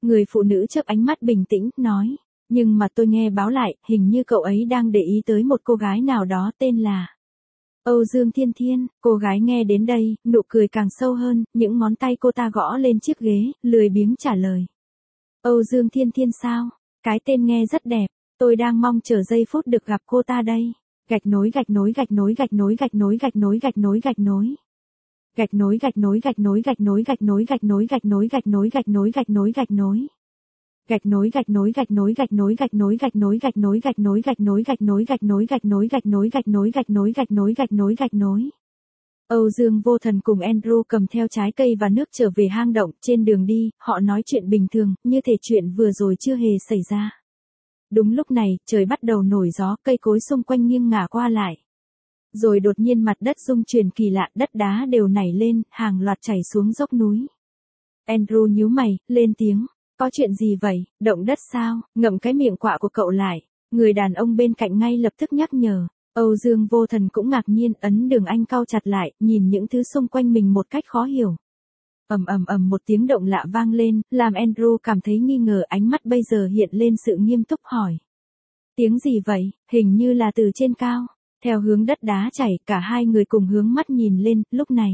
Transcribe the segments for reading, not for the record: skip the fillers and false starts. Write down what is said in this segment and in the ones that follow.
Người phụ nữ chớp ánh mắt bình tĩnh, nói. Nhưng mà tôi nghe báo lại, hình như cậu ấy đang để ý tới một cô gái nào đó tên là Âu Dương Thiên Thiên. Cô gái nghe đến đây, nụ cười càng sâu hơn, những ngón tay cô ta gõ lên chiếc ghế, lười biếng trả lời. Âu Dương Thiên Thiên sao? Cái tên nghe rất đẹp, tôi đang mong chờ giây phút được gặp cô ta đây. Gạch nối gạch nối gạch nối gạch nối gạch nối gạch nối gạch nối gạch nối. Gạch nối gạch nối gạch nối gạch nối gạch nối gạch nối gạch nối gạch nối gạch nối gạch nối gạch nối. Gạch nối gạch nối gạch nối gạch nối gạch nối gạch nối gạch nối gạch nối gạch nối gạch nối gạch nối gạch nối gạch nối gạch nối gạch nối gạch nối gạch nối gạch nối. Âu Dương Vô Thần cùng Andrew cầm theo trái cây và nước trở về hang động, trên đường đi, họ nói chuyện bình thường, như thể chuyện vừa rồi chưa hề xảy ra. Đúng lúc này, trời bắt đầu nổi gió, cây cối xung quanh nghiêng ngả qua lại. Rồi đột nhiên mặt đất rung chuyển kỳ lạ, đất đá đều nảy lên, hàng loạt chảy xuống dốc núi. Andrew nhíu mày, lên tiếng. Có chuyện gì vậy, động đất sao? Ngậm cái miệng quạ của cậu lại. Người đàn ông bên cạnh ngay lập tức nhắc nhở. Âu Dương Vô Thần cũng ngạc nhiên, ấn đường anh cau chặt lại, nhìn những thứ xung quanh mình một cách khó hiểu. Một tiếng động lạ vang lên, làm Andrew cảm thấy nghi ngờ, ánh mắt bây giờ hiện lên sự nghiêm túc hỏi. Tiếng gì vậy? Hình như là từ trên cao. Theo hướng đất đá chảy, cả hai người cùng hướng mắt nhìn lên, lúc này.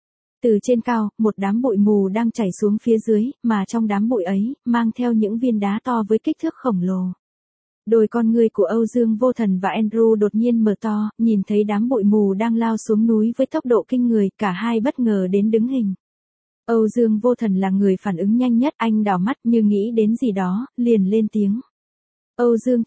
Từ trên cao, một đám bụi mù đang chảy xuống phía dưới, mà trong đám bụi ấy, mang theo những viên đá to với kích thước khổng lồ. Đôi con ngươi của Âu Dương Vô Thần và Andrew đột nhiên mở to, nhìn thấy đám bụi mù đang lao xuống núi với tốc độ kinh người, cả hai bất ngờ đến đứng hình. Âu Dương Vô Thần là người phản ứng nhanh nhất, anh đảo mắt như nghĩ đến gì đó, liền lên tiếng. Âu Dương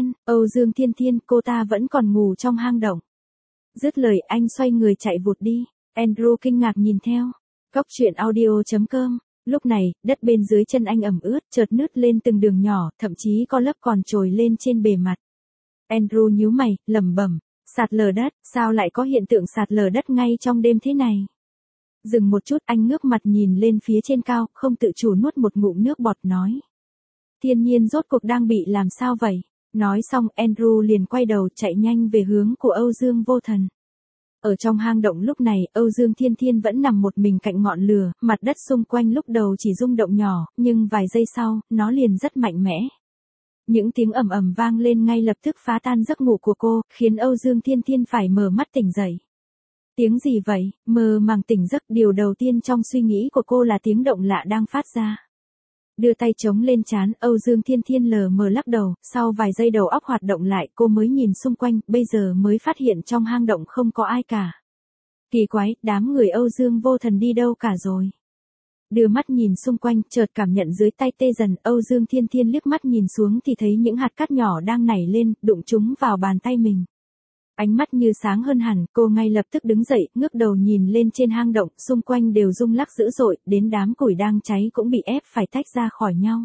Thiên Thiên, cô ta vẫn còn ngủ trong hang động. Dứt lời anh xoay người chạy vụt đi. Andrew kinh ngạc nhìn theo. Góc truyện audio.com. Lúc này, đất bên dưới chân anh ẩm ướt, chợt nứt lên từng đường nhỏ, thậm chí có lớp còn trồi lên trên bề mặt. Andrew nhíu mày, lẩm bẩm, sạt lở đất, sao lại có hiện tượng sạt lở đất ngay trong đêm thế này? Dừng một chút, anh ngước mặt nhìn lên phía trên cao, không tự chủ nuốt một ngụm nước bọt nói. Thiên nhiên rốt cuộc đang bị làm sao vậy? Nói xong, Andrew liền quay đầu chạy nhanh về hướng của Âu Dương Vô Thần. Ở trong hang động lúc này, Âu Dương Thiên Thiên vẫn nằm một mình cạnh ngọn lửa, mặt đất xung quanh lúc đầu chỉ rung động nhỏ, nhưng vài giây sau, nó liền rất mạnh mẽ. Những tiếng ầm ầm vang lên ngay lập tức phá tan giấc ngủ của cô, khiến Âu Dương Thiên Thiên phải mở mắt tỉnh dậy. Tiếng gì vậy? Mơ màng tỉnh giấc, điều đầu tiên trong suy nghĩ của cô là tiếng động lạ đang phát ra. Đưa tay chống lên trán, Âu Dương Thiên Thiên lờ mờ lắc đầu, sau vài giây đầu óc hoạt động lại, cô mới nhìn xung quanh, bây giờ mới phát hiện trong hang động không có ai cả. Kỳ quái, đám người Âu Dương Vô Thần đi đâu cả rồi? Đưa mắt nhìn xung quanh, chợt cảm nhận dưới tay tê dần, Âu Dương Thiên Thiên liếc mắt nhìn xuống thì thấy những hạt cát nhỏ đang nảy lên, đụng chúng vào bàn tay mình. Ánh mắt như sáng hơn hẳn, cô ngay lập tức đứng dậy, ngước đầu nhìn lên trên hang động, xung quanh đều rung lắc dữ dội, đến đám củi đang cháy cũng bị ép phải tách ra khỏi nhau.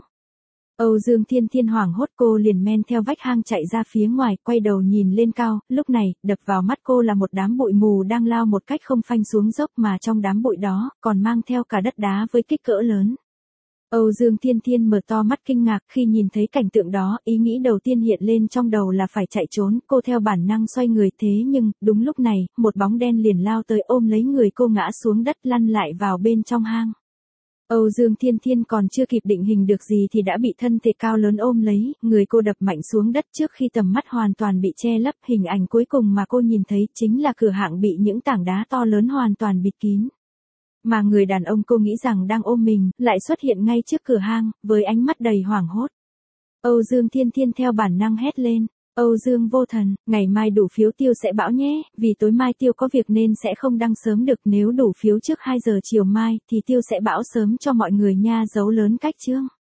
Âu Dương Thiên Thiên hoảng hốt, cô liền men theo vách hang chạy ra phía ngoài, quay đầu nhìn lên cao, lúc này, đập vào mắt cô là một đám bụi mù đang lao một cách không phanh xuống dốc, mà trong đám bụi đó, còn mang theo cả đất đá với kích cỡ lớn. Âu Dương Thiên Thiên mở to mắt kinh ngạc khi nhìn thấy cảnh tượng đó, ý nghĩ đầu tiên hiện lên trong đầu là phải chạy trốn, cô theo bản năng xoay người, thế nhưng, đúng lúc này, một bóng đen liền lao tới ôm lấy người cô ngã xuống đất, lăn lại vào bên trong hang. Âu Dương Thiên Thiên còn chưa kịp định hình được gì thì đã bị thân thể cao lớn ôm lấy, người cô đập mạnh xuống đất trước khi tầm mắt hoàn toàn bị che lấp, hình ảnh cuối cùng mà cô nhìn thấy chính là cửa hang bị những tảng đá to lớn hoàn toàn bịt kín. Mà người đàn ông cô nghĩ rằng đang ôm mình, lại xuất hiện ngay trước cửa hang, với ánh mắt đầy hoảng hốt. Âu Dương Thiên Thiên theo bản năng hét lên, Âu Dương Vô Thần, ngày mai đủ phiếu Tiêu sẽ bão nhé, vì tối mai Tiêu có việc nên sẽ không đăng sớm được, nếu đủ phiếu trước 2 giờ chiều mai, thì Tiêu sẽ bão sớm cho mọi người nha, dấu lớn cách chương.